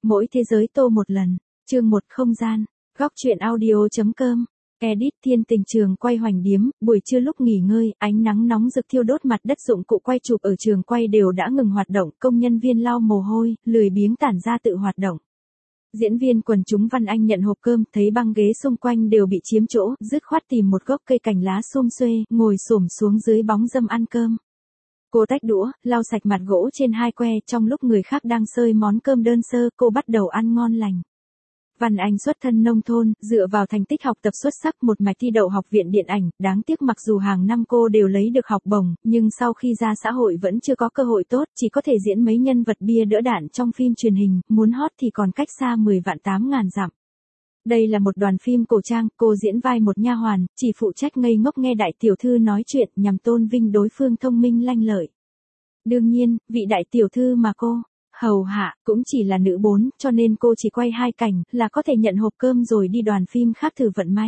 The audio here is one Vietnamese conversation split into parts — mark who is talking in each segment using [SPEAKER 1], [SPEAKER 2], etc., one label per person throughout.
[SPEAKER 1] Mỗi thế giới tô một lần. Chương 1 không gian. Góc truyện audio.com. Edit Thiên Tình trường quay Hoành Điếm, buổi trưa lúc nghỉ ngơi, ánh nắng nóng rực thiêu đốt mặt đất, dụng cụ quay chụp ở trường quay đều đã ngừng hoạt động, công nhân viên lau mồ hôi, lười biếng tản ra tự hoạt động. Diễn viên quần chúng Văn Anh nhận hộp cơm, thấy băng ghế xung quanh đều bị chiếm chỗ, dứt khoát tìm một gốc cây cành lá sum xuê, ngồi xổm xuống dưới bóng râm ăn cơm. Cô tách đũa, lau sạch mặt gỗ trên hai que, trong lúc người khác đang xơi món cơm đơn sơ, cô bắt đầu ăn ngon lành. Văn Anh xuất thân nông thôn, dựa vào thành tích học tập xuất sắc một mạch thi đậu học viện điện ảnh, đáng tiếc mặc dù hàng năm cô đều lấy được học bổng, nhưng sau khi ra xã hội vẫn chưa có cơ hội tốt, chỉ có thể diễn mấy nhân vật bia đỡ đạn trong phim truyền hình, muốn hot thì còn cách xa 10 vạn 8 ngàn dặm. Đây là một đoàn phim cổ trang, cô diễn vai một nha hoàn, chỉ phụ trách ngây ngốc nghe đại tiểu thư nói chuyện nhằm tôn vinh đối phương thông minh lanh lợi. Đương nhiên, vị đại tiểu thư mà cô hầu hạ cũng chỉ là nữ 4, cho nên cô chỉ quay 2 cảnh là có thể nhận hộp cơm rồi đi đoàn phim khác thử vận may.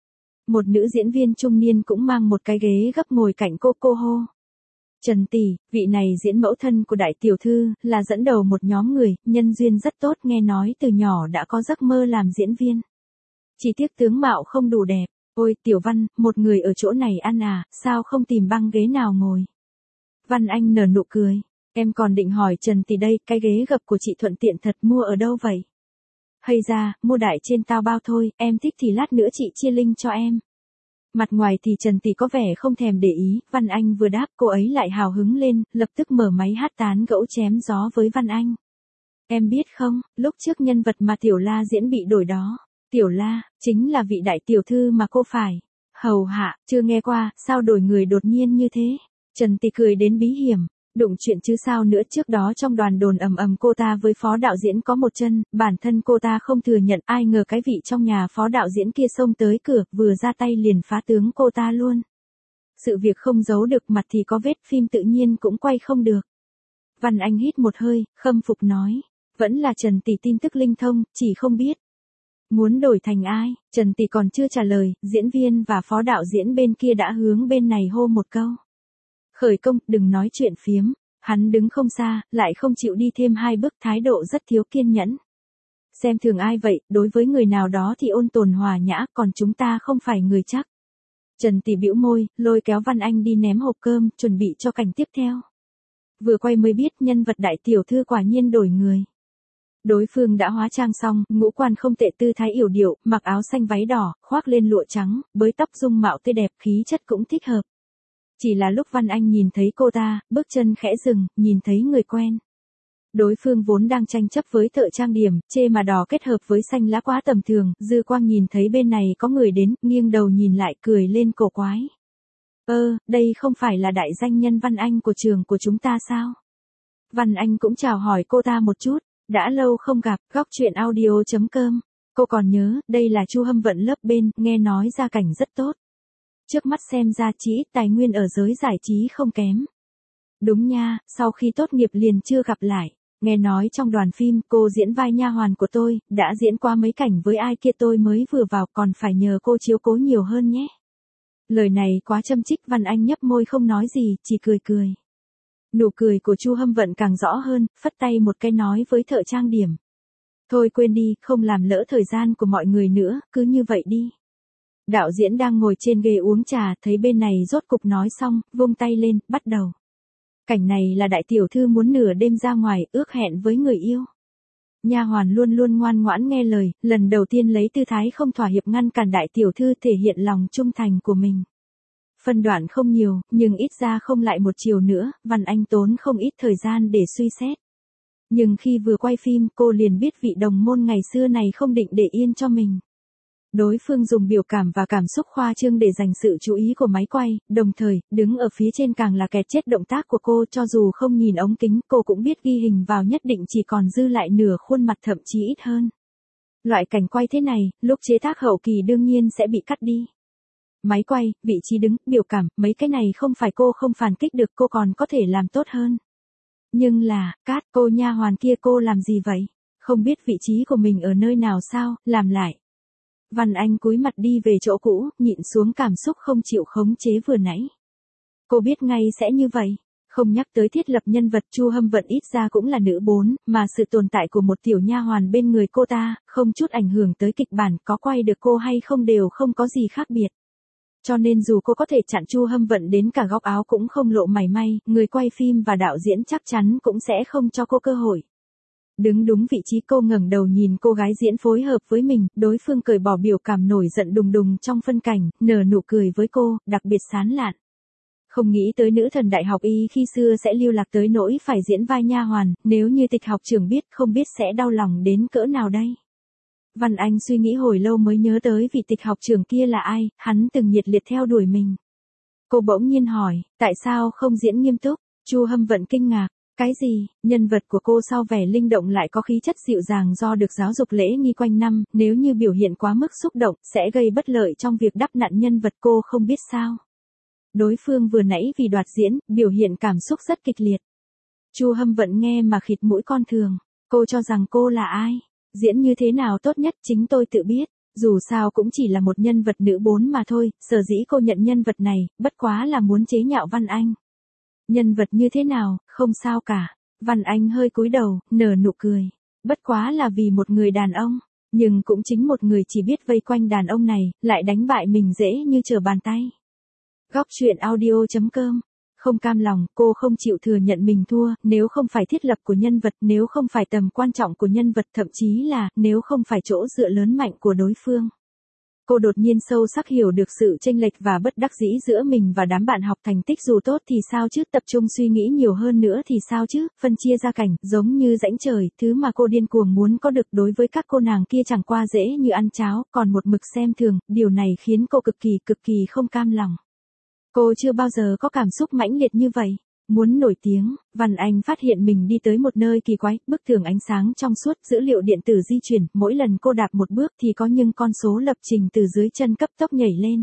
[SPEAKER 1] Một nữ diễn viên trung niên cũng mang một cái ghế gấp ngồi cạnh cô hô: Trần tỷ, vị này diễn mẫu thân của đại tiểu thư, là dẫn đầu một nhóm người, nhân duyên rất tốt, nghe nói từ nhỏ đã có giấc mơ làm diễn viên. Chỉ tiếc tướng mạo không đủ đẹp. Ôi Tiểu Văn, một người ở chỗ này ăn à, sao không tìm băng ghế nào ngồi? Văn Anh nở nụ cười. Em còn định hỏi Trần tỷ đây, cái ghế gập của chị thuận tiện thật, mua ở đâu vậy? Hay ra, mua đại trên tao bao thôi, em thích thì lát nữa chị chia link cho em. Mặt ngoài thì Trần tỷ có vẻ không thèm để ý, Văn Anh vừa đáp cô ấy lại hào hứng lên, lập tức mở máy hát tán gẫu chém gió với Văn Anh. Em biết không, lúc trước nhân vật mà Tiểu La diễn bị đổi đó. Tiểu La, chính là vị đại tiểu thư mà cô phải hầu hạ, chưa nghe qua, sao đổi người đột nhiên như thế? Trần tỷ cười đến bí hiểm. Đụng chuyện chứ sao nữa, trước đó trong đoàn đồn ầm ầm cô ta với phó đạo diễn có một chân, bản thân cô ta không thừa nhận, ai ngờ cái vị trong nhà phó đạo diễn kia xông tới cửa, vừa ra tay liền phá tướng cô ta luôn. Sự việc không giấu được mặt thì có vết, phim tự nhiên cũng quay không được. Văn Anh hít một hơi, khâm phục nói, vẫn là Trần tỷ tin tức linh thông, chỉ không biết muốn đổi thành ai. Trần tỷ còn chưa trả lời, diễn viên và phó đạo diễn bên kia đã hướng bên này hô một câu: Khởi công, đừng nói chuyện phiếm. Hắn đứng không xa, lại không chịu đi thêm 2 bước, thái độ rất thiếu kiên nhẫn. Xem thường ai vậy, đối với người nào đó thì ôn tồn hòa nhã, còn chúng ta không phải người chắc. Trần tỷ bĩu môi, lôi kéo Văn Anh đi ném hộp cơm, chuẩn bị cho cảnh tiếp theo. Vừa quay mới biết nhân vật đại tiểu thư quả nhiên đổi người. Đối phương đã hóa trang xong, ngũ quan không tệ, tư thái yểu điệu, mặc áo xanh váy đỏ, khoác lên lụa trắng, bới tóc, dung mạo tươi đẹp, khí chất cũng thích hợp. Chỉ là lúc Văn Anh nhìn thấy cô ta, bước chân khẽ dừng, nhìn thấy người quen. Đối phương vốn đang tranh chấp với thợ trang điểm, chê mà đỏ kết hợp với xanh lá quá tầm thường, dư quang nhìn thấy bên này có người đến, nghiêng đầu nhìn lại cười lên cổ quái. Đây không phải là đại danh nhân Văn Anh của trường của chúng ta sao? Văn Anh cũng chào hỏi cô ta một chút, đã lâu không gặp, góc truyện audio.com. Cô còn nhớ, đây là Chu Hâm Vận lớp bên, nghe nói gia cảnh rất tốt. Trước mắt xem ra chí ít tài nguyên ở giới giải trí không kém. Đúng nha, sau khi tốt nghiệp liền chưa gặp lại. Nghe nói trong đoàn phim cô diễn vai nha hoàn của tôi, đã diễn qua mấy cảnh với ai kia tôi mới vừa vào, còn phải nhờ cô chiếu cố nhiều hơn nhé. Lời này quá châm chích, Văn Anh nhấp môi không nói gì, chỉ cười cười. Nụ cười của Chu Hâm Vận càng rõ hơn, phất tay một cái nói với thợ trang điểm. Thôi quên đi, không làm lỡ thời gian của mọi người nữa, cứ như vậy đi. Đạo diễn đang ngồi trên ghế uống trà, thấy bên này rốt cục nói xong, vung tay lên, bắt đầu. Cảnh này là đại tiểu thư muốn nửa đêm ra ngoài, ước hẹn với người yêu. Nha hoàn luôn luôn ngoan ngoãn nghe lời, lần đầu tiên lấy tư thái không thỏa hiệp ngăn cản đại tiểu thư thể hiện lòng trung thành của mình. Phân đoạn không nhiều, nhưng ít ra không lại một chiều nữa, Văn Anh tốn không ít thời gian để suy xét. Nhưng khi vừa quay phim, cô liền biết vị đồng môn ngày xưa này không định để yên cho mình. Đối phương dùng biểu cảm và cảm xúc khoa trương để giành sự chú ý của máy quay, đồng thời, đứng ở phía trên càng là kẹt chết động tác của cô, cho dù không nhìn ống kính, cô cũng biết ghi hình vào nhất định chỉ còn dư lại nửa khuôn mặt, thậm chí ít hơn. Loại cảnh quay thế này, lúc chế tác hậu kỳ đương nhiên sẽ bị cắt đi. Máy quay, vị trí đứng, biểu cảm, mấy cái này không phải cô không phản kích được, cô còn có thể làm tốt hơn. Nhưng là, cát, cô nha hoàn kia cô làm gì vậy? Không biết vị trí của mình ở nơi nào sao, làm lại. Văn Anh cúi mặt đi về chỗ cũ, nhịn xuống cảm xúc không chịu khống chế vừa nãy. Cô biết ngay sẽ như vậy. Không nhắc tới thiết lập nhân vật, Chu Hâm Vận ít ra cũng là nữ 4, mà sự tồn tại của một tiểu nha hoàn bên người cô ta, không chút ảnh hưởng tới kịch bản, có quay được cô hay không đều không có gì khác biệt. Cho nên dù cô có thể chặn Chu Hâm Vận đến cả góc áo cũng không lộ mảy may, người quay phim và đạo diễn chắc chắn cũng sẽ không cho cô cơ hội. Đứng đúng vị trí, cô ngẩng đầu nhìn cô gái diễn phối hợp với mình, đối phương cởi bỏ biểu cảm nổi giận đùng đùng trong phân cảnh, nở nụ cười với cô, đặc biệt sán lạn. Không nghĩ tới nữ thần đại học y khi xưa sẽ lưu lạc tới nỗi phải diễn vai nha hoàn, nếu như Tịch học trưởng biết, không biết sẽ đau lòng đến cỡ nào đây. Văn Anh suy nghĩ hồi lâu mới nhớ tới vị Tịch học trưởng kia là ai, hắn từng nhiệt liệt theo đuổi mình. Cô bỗng nhiên hỏi, tại sao không diễn nghiêm túc? Chu Hâm Vận kinh ngạc, cái gì? Nhân vật của cô sau vẻ linh động lại có khí chất dịu dàng do được giáo dục lễ nghi quanh năm, nếu như biểu hiện quá mức xúc động, sẽ gây bất lợi trong việc đắp nặn nhân vật, cô không biết sao. Đối phương vừa nãy vì đoạt diễn, biểu hiện cảm xúc rất kịch liệt. Chu Hâm Vận nghe mà khịt mũi con thường, cô cho rằng cô là ai? Diễn như thế nào tốt nhất chính tôi tự biết, dù sao cũng chỉ là một nhân vật nữ 4 mà thôi, sở dĩ cô nhận nhân vật này, bất quá là muốn chế nhạo Văn Anh. Nhân vật như thế nào, không sao cả. Văn Anh hơi cúi đầu, nở nụ cười. Bất quá là vì một người đàn ông, nhưng cũng chính một người chỉ biết vây quanh đàn ông này, lại đánh bại mình dễ như trở bàn tay. Góc truyện audio.com. Không cam lòng, cô không chịu thừa nhận mình thua, nếu không phải thiết lập của nhân vật, nếu không phải tầm quan trọng của nhân vật, thậm chí là, nếu không phải chỗ dựa lớn mạnh của đối phương. Cô đột nhiên sâu sắc hiểu được sự chênh lệch và bất đắc dĩ giữa mình và đám bạn học, thành tích dù tốt thì sao chứ, tập trung suy nghĩ nhiều hơn nữa thì sao chứ, phân chia gia cảnh, giống như rãnh trời, thứ mà cô điên cuồng muốn có được đối với các cô nàng kia chẳng qua dễ như ăn cháo, còn một mực xem thường, điều này khiến cô cực kỳ không cam lòng. Cô chưa bao giờ có cảm xúc mãnh liệt như vậy. Muốn nổi tiếng, Văn Anh phát hiện mình đi tới một nơi kỳ quái, bức tường ánh sáng trong suốt, dữ liệu điện tử di chuyển, mỗi lần cô đạp một bước thì có những con số lập trình từ dưới chân cấp tốc nhảy lên.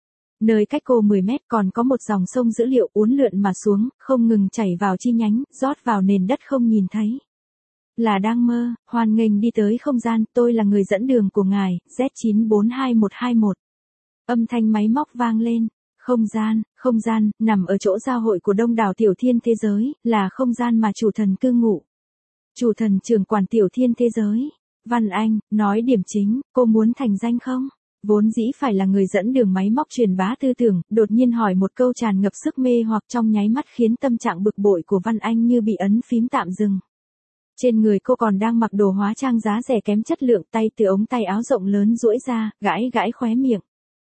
[SPEAKER 1] Nơi cách cô 10 mét còn có một dòng sông dữ liệu uốn lượn mà xuống, không ngừng chảy vào chi nhánh, rót vào nền đất không nhìn thấy. Là đang mơ, hoan nghênh đi tới không gian, tôi là người dẫn đường của ngài, Z942121. Âm thanh máy móc vang lên. Không gian, nằm ở chỗ giao hội của đông đảo tiểu thiên thế giới, là không gian mà chủ thần cư ngụ. Chủ thần trưởng quản tiểu thiên thế giới. Văn Anh, nói điểm chính, cô muốn thành danh không? Vốn dĩ phải là người dẫn đường máy móc truyền bá tư tưởng, đột nhiên hỏi một câu tràn ngập sức mê hoặc trong nháy mắt khiến tâm trạng bực bội của Văn Anh như bị ấn phím tạm dừng. Trên người cô còn đang mặc đồ hóa trang giá rẻ kém chất lượng, tay từ ống tay áo rộng lớn duỗi ra, gãi khóe miệng.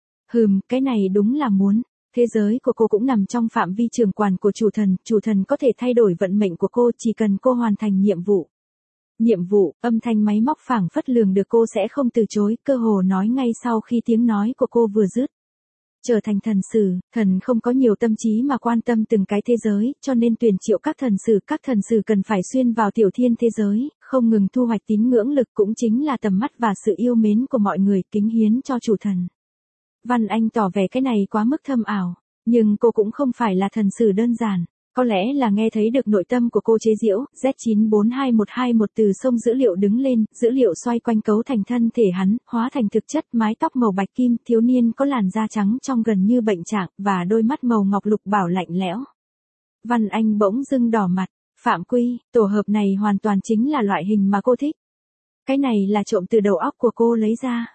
[SPEAKER 1] Cái này đúng là muốn. Thế giới của cô cũng nằm trong phạm vi trưởng quản của chủ thần có thể thay đổi vận mệnh của cô chỉ cần cô hoàn thành nhiệm vụ. Nhiệm vụ, âm thanh máy móc phảng phất lường được cô sẽ không từ chối, cơ hồ nói ngay sau khi tiếng nói của cô vừa dứt. Trở thành thần sử, thần không có nhiều tâm trí mà quan tâm từng cái thế giới, cho nên tuyển triệu các thần sử cần phải xuyên vào tiểu thiên thế giới, không ngừng thu hoạch tín ngưỡng lực cũng chính là tầm mắt và sự yêu mến của mọi người, kính hiến cho chủ thần. Văn Anh tỏ vẻ cái này quá mức thâm ảo, nhưng cô cũng không phải là thần sử đơn giản, có lẽ là nghe thấy được nội tâm của cô chế giễu, Z942121 từ sông dữ liệu đứng lên, dữ liệu xoay quanh cấu thành thân thể hắn, hóa thành thực chất, mái tóc màu bạch kim, thiếu niên có làn da trắng trong gần như bệnh trạng, và đôi mắt màu ngọc lục bảo lạnh lẽo. Văn Anh bỗng dưng đỏ mặt, phạm quy, tổ hợp này hoàn toàn chính là loại hình mà cô thích. Cái này là trộm từ đầu óc của cô lấy ra.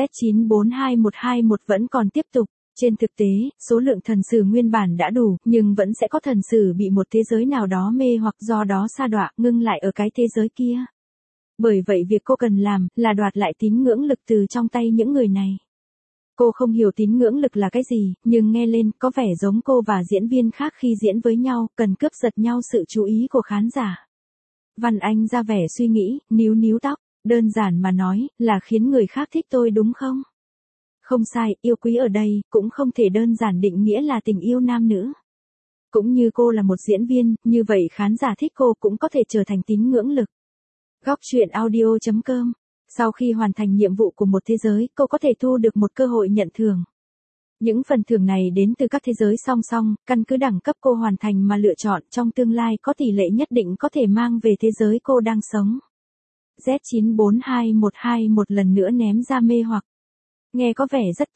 [SPEAKER 1] Z942121 vẫn còn tiếp tục. Trên thực tế, số lượng thần sử nguyên bản đã đủ, nhưng vẫn sẽ có thần sử bị một thế giới nào đó mê hoặc do đó sa đọa, ngưng lại ở cái thế giới kia. Bởi vậy việc cô cần làm, là đoạt lại tín ngưỡng lực từ trong tay những người này. Cô không hiểu tín ngưỡng lực là cái gì, nhưng nghe lên, có vẻ giống cô và diễn viên khác khi diễn với nhau, cần cướp giật nhau sự chú ý của khán giả. Văn Anh ra vẻ suy nghĩ, níu tóc. Đơn giản mà nói, là khiến người khác thích tôi đúng không? Không sai, yêu quý ở đây, cũng không thể đơn giản định nghĩa là tình yêu nam nữ. Cũng như cô là một diễn viên, như vậy khán giả thích cô cũng có thể trở thành tín ngưỡng lực. Góc truyện audio.com. Sau khi hoàn thành nhiệm vụ của một thế giới, cô có thể thu được một cơ hội nhận thưởng. Những phần thưởng này đến từ các thế giới song song, căn cứ đẳng cấp cô hoàn thành mà lựa chọn, trong tương lai có tỷ lệ nhất định có thể mang về thế giới cô đang sống. Z942121 lần nữa ném ra mê hoặc. Nghe có vẻ rất tốt,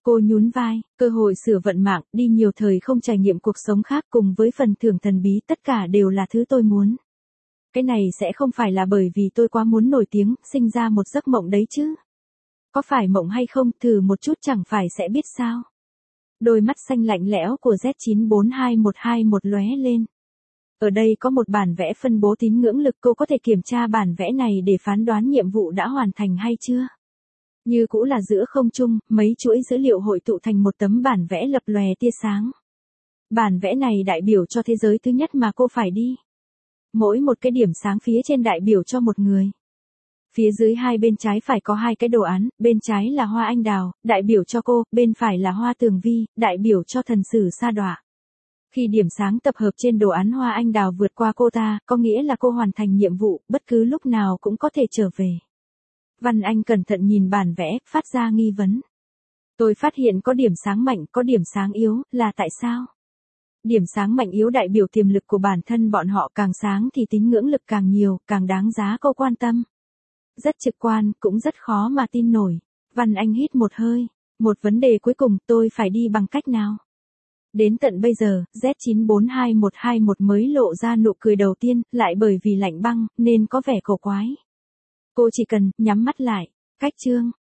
[SPEAKER 1] Cô nhún vai, cơ hội sửa vận mạng, đi nhiều thời không trải nghiệm cuộc sống khác cùng với phần thưởng thần bí tất cả đều là thứ tôi muốn. Cái này sẽ không phải là bởi vì tôi quá muốn nổi tiếng, sinh ra một giấc mộng đấy chứ. Có phải mộng hay không, thử một chút chẳng phải sẽ biết sao. Đôi mắt xanh lạnh lẽo của Z942121 lóe lên. Ở đây có một bản vẽ phân bố tín ngưỡng lực, cô có thể kiểm tra bản vẽ này để phán đoán nhiệm vụ đã hoàn thành hay chưa. Như cũ là giữa không trung, mấy chuỗi dữ liệu hội tụ thành một tấm bản vẽ lập lòe tia sáng. Bản vẽ này đại biểu cho thế giới thứ nhất mà cô phải đi. Mỗi một cái điểm sáng phía trên đại biểu cho một người. Phía dưới hai bên trái phải có hai cái đồ án, bên trái là hoa anh đào, đại biểu cho cô, bên phải là hoa tường vi, đại biểu cho thần sử sa đọa. Khi điểm sáng tập hợp trên đồ án hoa anh đào vượt qua cô ta, có nghĩa là cô hoàn thành nhiệm vụ, bất cứ lúc nào cũng có thể trở về. Văn Anh cẩn thận nhìn bản vẽ, phát ra nghi vấn. Tôi phát hiện có điểm sáng mạnh, có điểm sáng yếu, là tại sao? Điểm sáng mạnh yếu đại biểu tiềm lực của bản thân bọn họ, càng sáng thì tín ngưỡng lực càng nhiều, càng đáng giá cô quan tâm. Rất trực quan, cũng rất khó mà tin nổi. Văn Anh hít một hơi. Một vấn đề cuối cùng, tôi phải đi bằng cách nào? Đến tận bây giờ, Z942121 mới lộ ra nụ cười đầu tiên, lại bởi vì lạnh băng, nên có vẻ cổ quái. Cô chỉ cần nhắm mắt lại. Cách chương.